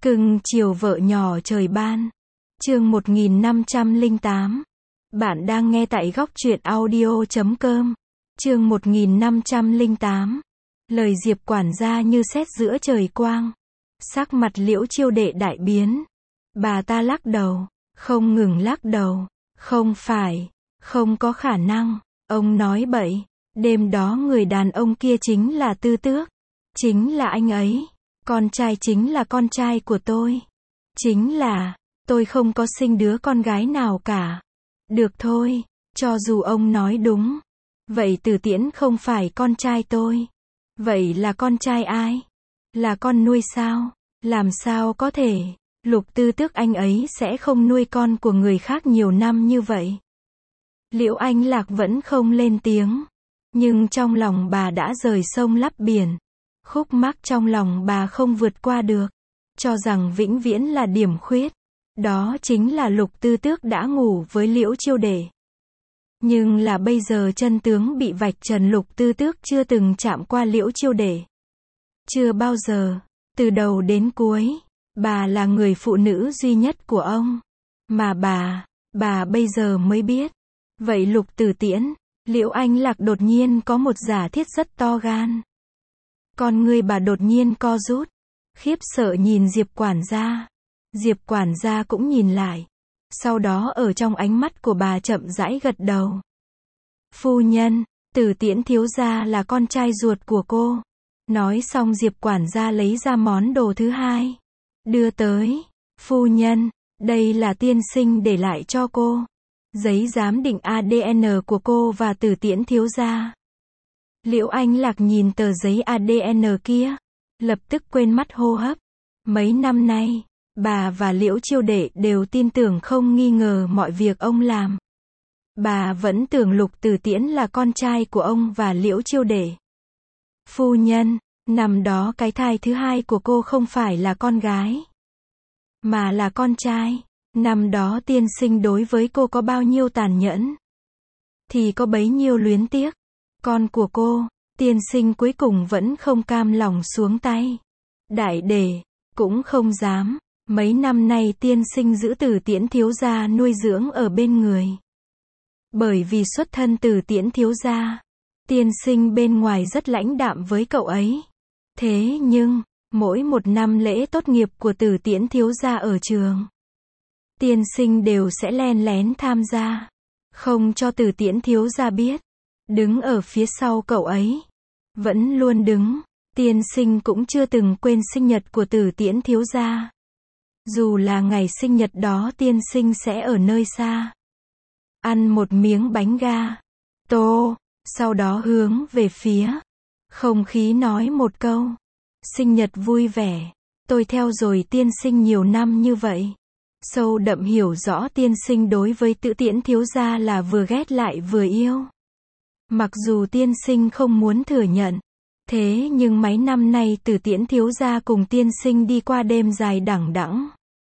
Cưng chiều vợ nhỏ trời ban. Chương 1508. Bạn đang nghe tại góc truyện audio.com. Chương 1508. Lời Diệp quản gia như sét giữa trời quang. Sắc mặt Liễu Chiêu Đệ đại biến. Bà ta lắc đầu, không ngừng lắc đầu. Không phải, không có khả năng, ông nói bậy. Đêm đó người đàn ông kia chính là Tư Tước. Chính là anh ấy. Con trai chính là con trai của tôi. Chính là, tôi không có sinh đứa con gái nào cả. Được thôi, cho dù ông nói đúng. Vậy Từ Tiễn không phải con trai tôi. Vậy là con trai ai? Là con nuôi sao? Làm sao có thể? Lục Tư Tước anh ấy sẽ không nuôi con của người khác nhiều năm như vậy. Liễu Anh Lạc vẫn không lên tiếng. Nhưng trong lòng bà đã rời sông lấp biển. Khúc mắc trong lòng bà không vượt qua được. Cho rằng vĩnh viễn là điểm khuyết. Đó chính là Lục Tư Tước đã ngủ với Liễu Chiêu Đệ. Nhưng là bây giờ chân tướng bị vạch trần, Lục Tư Tước chưa từng chạm qua Liễu Chiêu Đệ. Chưa bao giờ. Từ đầu đến cuối. Bà là người phụ nữ duy nhất của ông. Mà bà bây giờ mới biết. Vậy Lục Tử Tiễn, Liễu Anh Lạc đột nhiên có một giả thiết rất to gan. Con ngươi bà đột nhiên co rút. Khiếp sợ nhìn Diệp quản gia. Diệp quản gia cũng nhìn lại. Sau đó ở trong ánh mắt của bà chậm rãi gật đầu. Phu nhân, Tử Tiễn thiếu gia là con trai ruột của cô. Nói xong Diệp quản gia lấy ra món đồ thứ hai. Đưa tới. Phu nhân, đây là tiên sinh để lại cho cô. Giấy giám định ADN của cô và Tử Tiễn thiếu gia. Liễu Anh Lạc nhìn tờ giấy ADN kia. Lập tức quên mất hô hấp. Mấy năm nay, bà và Liễu Chiêu Đệ đều tin tưởng không nghi ngờ mọi việc ông làm. Bà vẫn tưởng Lục Tử Tiễn là con trai của ông và Liễu Chiêu Đệ. Phu nhân, năm đó cái thai thứ hai của cô không phải là con gái, mà là con trai. Năm đó tiên sinh đối với cô có bao nhiêu tàn nhẫn, thì có bấy nhiêu luyến tiếc. Con của cô, tiên sinh cuối cùng vẫn không cam lòng xuống tay. Đại để, cũng không dám. Mấy năm nay tiên sinh giữ Tử Tiễn thiếu gia nuôi dưỡng ở bên người. Bởi vì xuất thân Tử Tiễn thiếu gia, tiên sinh bên ngoài rất lãnh đạm với cậu ấy. Thế nhưng, mỗi một năm lễ tốt nghiệp của Tử Tiễn thiếu gia ở trường, tiên sinh đều sẽ len lén tham gia. Không cho Tử Tiễn thiếu gia biết. Đứng ở phía sau cậu ấy. Vẫn luôn đứng. Tiên sinh cũng chưa từng quên sinh nhật của Tử Tiễn thiếu gia. Dù là ngày sinh nhật đó tiên sinh sẽ ở nơi xa. Ăn một miếng bánh ga. Tô. Sau đó hướng về phía không khí nói một câu. Sinh nhật vui vẻ. Tôi theo rồi tiên sinh nhiều năm như vậy. Sâu đậm hiểu rõ tiên sinh đối với Tử Tiễn thiếu gia là vừa ghét lại vừa yêu. Mặc dù tiên sinh không muốn thừa nhận. Thế nhưng mấy năm nay Tử Tiễn thiếu gia cùng tiên sinh đi qua đêm dài đằng đẵng.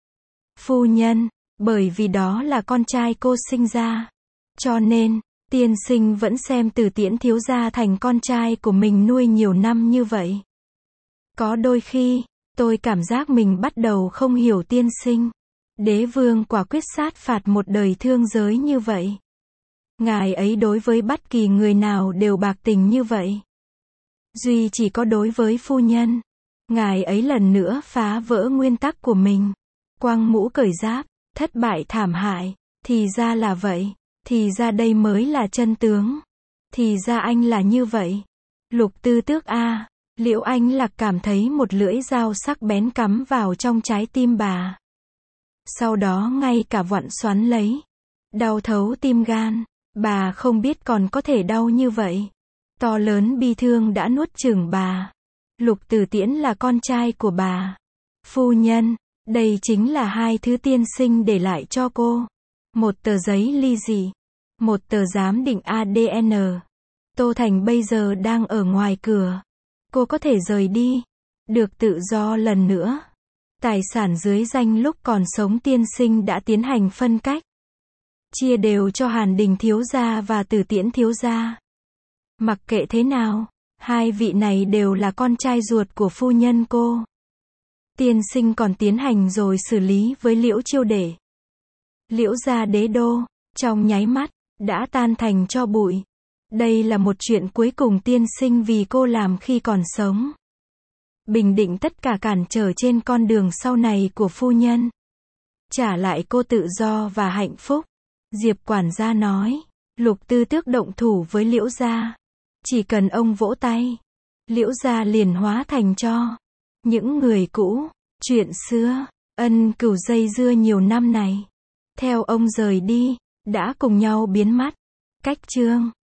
Phu nhân, bởi vì đó là con trai cô sinh ra. Cho nên, tiên sinh vẫn xem Tử Tiễn thiếu gia thành con trai của mình nuôi nhiều năm như vậy. Có đôi khi, tôi cảm giác mình bắt đầu không hiểu tiên sinh. Đế vương quả quyết sát phạt một đời thương giới như vậy. Ngài ấy đối với bất kỳ người nào đều bạc tình như vậy. Duy chỉ có đối với phu nhân. Ngài ấy lần nữa phá vỡ nguyên tắc của mình. Quăng mũ cởi giáp, thất bại thảm hại. Thì ra là vậy. Thì ra đây mới là chân tướng. Thì ra anh là như vậy. Lục Tư Tước a. Liễu Anh Lạc cảm thấy một lưỡi dao sắc bén cắm vào trong trái tim bà. Sau đó ngay cả vặn xoắn lấy. Đau thấu tim gan. Bà không biết còn có thể đau như vậy. To lớn bi thương đã nuốt chửng bà. Lục Tử Tiễn là con trai của bà. Phu nhân, đây chính là hai thứ tiên sinh để lại cho cô. Một tờ giấy ly dị. Một tờ giám định ADN. Tô Thành bây giờ đang ở ngoài cửa. Cô có thể rời đi. Được tự do lần nữa. Tài sản dưới danh lúc còn sống tiên sinh đã tiến hành phân cách. Chia đều cho Hàn Đình thiếu gia và Tử Tiễn thiếu gia. Mặc kệ thế nào, hai vị này đều là con trai ruột của phu nhân cô. Tiên sinh còn tiến hành rồi xử lý với Liễu Chiêu Đệ. Liễu gia đế đô, trong nháy mắt, đã tan thành tro bụi. Đây là một chuyện cuối cùng tiên sinh vì cô làm khi còn sống. Bình định tất cả cản trở trên con đường sau này của phu nhân. Trả lại cô tự do và hạnh phúc. Diệp quản gia nói. Lục Tư Tước động thủ với Liễu gia. Chỉ cần ông vỗ tay, Liễu gia liền hóa thành tro. Những người cũ, chuyện xưa, ân cừu dây dưa nhiều năm này, theo ông rời đi, đã cùng nhau biến mất. Cách chương